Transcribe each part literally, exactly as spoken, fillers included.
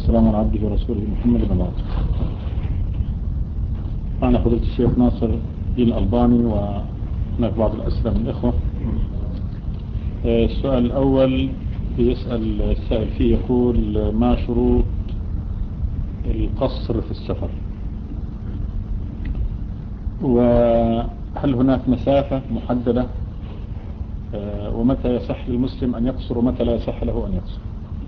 والسلام على عبده ورسوله محمد بن عبد الله. أنا فضيلة الشيخ ناصر الدين الألباني وهناك بعض الأسئلة من الإخوة. السؤال الأول يسأل السائل فيه يقول: ما شروط القصر في السفر؟ وهل هناك مسافة محددة؟ ومتى يصح للمسلم أن يقصر ومتى لا يصح له أن يقصر؟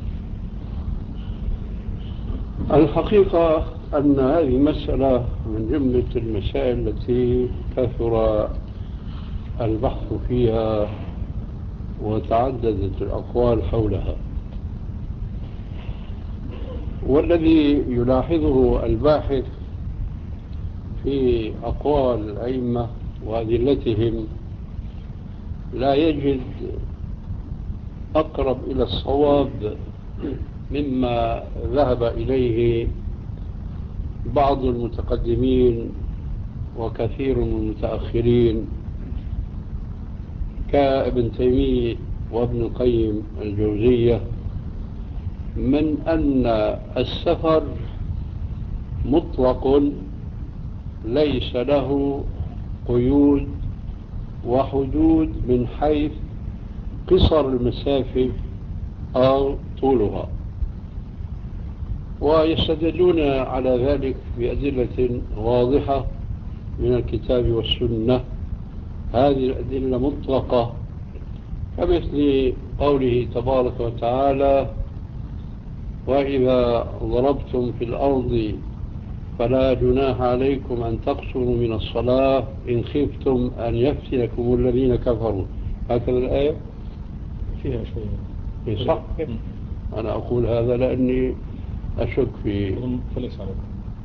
الحقيقة أن هذه مسألة من جملة المسائل التي كثر البحث فيها وتعددت الأقوال حولها، والذي يلاحظه الباحث في أقوال الأئمة وأدلتهم لا يجد أقرب إلى الصواب مما ذهب إليه بعض المتقدمين وكثير من المتأخرين كابن تيمية وابن القيم الجوزية، من أن السفر مطلق ليس له قيود وحدود من حيث قصر المسافة أو طولها، ويستدلون على ذلك بأدلة واضحة من الكتاب والسنة. هذه الأدلة مطلقة كمثل قوله تبارك وتعالى: وإذا ضربتم في الأرض فلا جناح عليكم أن تقصروا من الصلاة إن خفتم أن يفتنكم الذين كفروا. هكذا الآية فيها شيء صح. أنا أقول هذا لأني أشك في فليس عليكم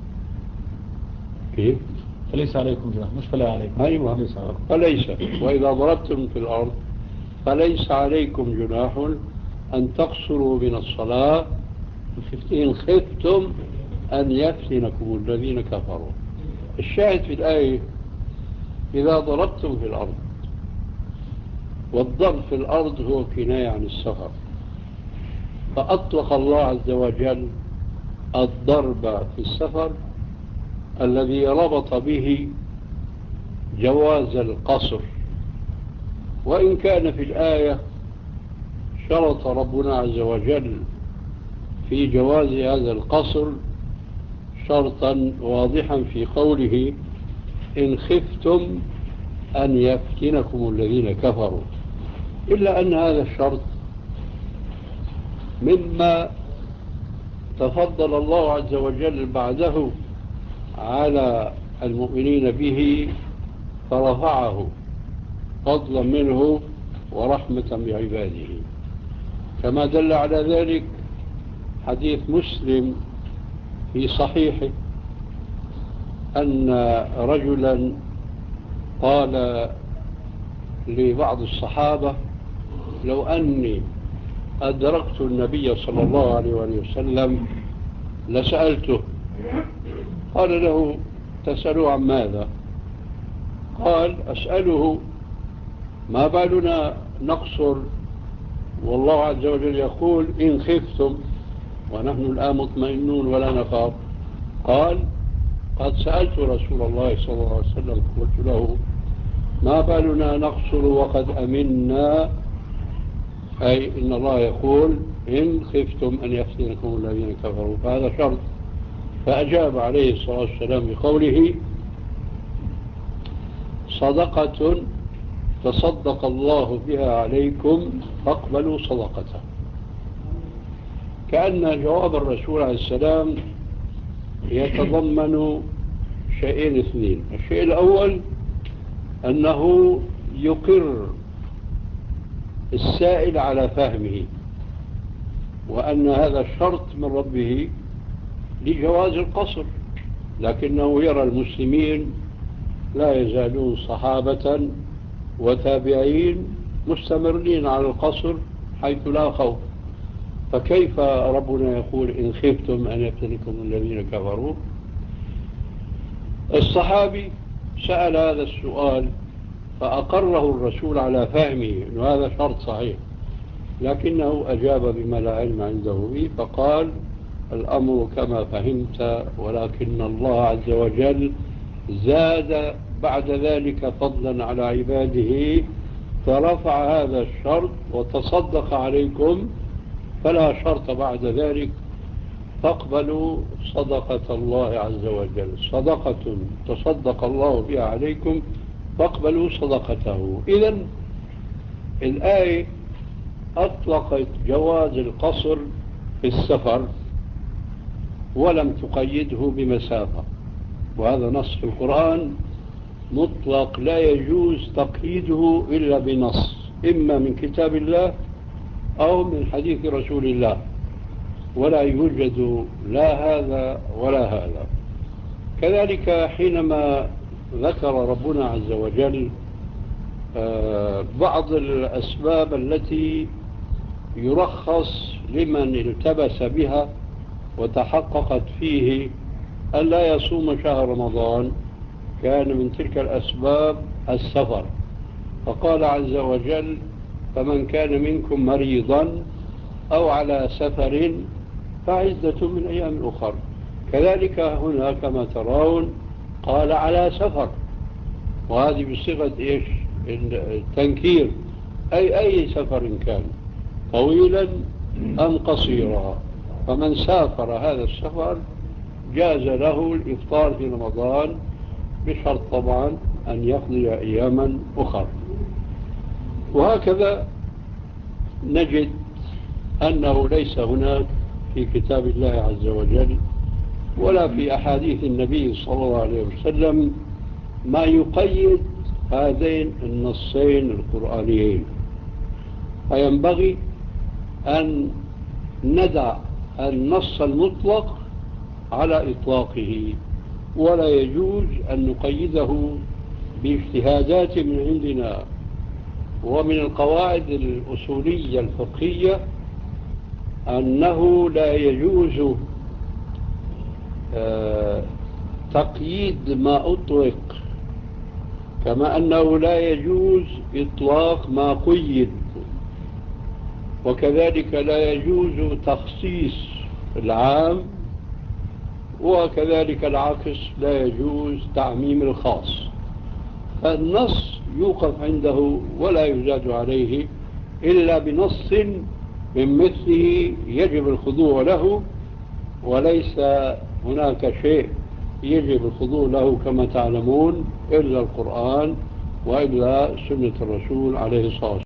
كيف فليس عليكم جناح، مش فلا عليكم. أيوة فليس, عليكم. فليس وإذا ضربتم في الأرض فليس عليكم جناح أن تقصروا من الصلاة إن خفتم أن يفتنكم الذين كفروا. الشاهد في الآية: إذا ضربتم في الأرض، والضرب في الأرض هو كناية عن السفر، فأطلق الله عز وجل الضرب في السفر الذي ربط به جواز القصر، وإن كان في الآية شرط ربنا عز وجل في جواز هذا القصر شرطا واضحا في قوله: إن خفتم أن يفتنكم الذين كفروا، إلا أن هذا الشرط مما تفضل الله عز وجل بعده على المؤمنين به فرفعه فضلا منه ورحمة بعباده، كما دل على ذلك حديث مسلم في صحيحه أن رجلا قال لبعض الصحابة: لو أني أدركت النبي صلى الله عليه وسلم لسألته. قال له: تسأله عن ماذا؟ قال: أسأله ما بالنا نقصر والله عز وجل يقول إن خفتم، ونحن الآن مطمئنون ولا نخاف. قال: قد سألت رسول الله صلى الله عليه وسلم قلت له: ما بالنا نقصر وقد أمنا، أي إن الله يقول إن خفتم أن يفتنكم الذين كفروا، فهذا شرط. فأجاب عليه الصلاة والسلام بقوله: صدقة تصدق الله بها عليكم فاقبلوا صدقته. كأن جواب الرسول عليه السلام يتضمن شيئين اثنين: الشيء الأول أنه يقر السائل على فهمه، وأن هذا الشرط من ربه لجواز القصر، لكنه يرى المسلمين لا يزالون صحابة وتابعين مستمرين على القصر حيث لا خوف، فكيف ربنا يقول إن خفتم أن يفتنكم الذين كفروا؟ الصحابي سأل هذا السؤال فأقره الرسول على فهمه أن هذا شرط صحيح، لكنه أجاب بما لا علم عنده به، فقال: الأمر كما فهمت، ولكن الله عز وجل زاد بعد ذلك فضلا على عباده فرفع هذا الشرط وتصدق عليكم، فلا شرط بعد ذلك، فاقبلوا صدقة الله عز وجل. صدقة تصدق الله بها عليكم فاقبلوا صدقته. إذن الآية أطلقت جواز القصر في السفر ولم تقيده بمسافة، وهذا نص في القرآن مطلق لا يجوز تقييده إلا بنص، إما من كتاب الله أو من حديث رسول الله، ولا يوجد لا هذا ولا هذا. كذلك حينما ذكر ربنا عز وجل بعض الأسباب التي يرخص لمن التبس بها وتحققت فيه ألا يصوم شهر رمضان، كان من تلك الأسباب السفر، فقال عز وجل: فمن كان منكم مريضا أو على سفر فعدة من أيام أخر. كذلك هنا كما ترون قال على سفر، وهذه بصيغة إيش؟ التنكير، أي أي سفر كان طويلا أم قصيرا، فمن سافر هذا السفر جاز له الإفطار في رمضان بشرط طبعا أن يقضي أياما أخرى. وهكذا نجد أنه ليس هناك في كتاب الله عز وجل ولا في أحاديث النبي صلى الله عليه وسلم ما يقيد هذين النصين القرآنيين، فينبغي أن ندع النص المطلق على إطلاقه، ولا يجوز أن نقيده باجتهادات من عندنا. ومن القواعد الأصولية الفقهية أنه لا يجوز تقييد ما أطلق، كما أنه لا يجوز إطلاق ما قيد، وكذلك لا يجوز تخصيص العام، وكذلك العكس لا يجوز تعميم الخاص. فالنص يوقف عنده ولا يزاد عليه إلا بنص من مثله يجب الخضوع له، وليس هناك شيء يجب الخضوع له كما تعلمون إلا القرآن وإلا سنة الرسول عليه الصلاة والسلام.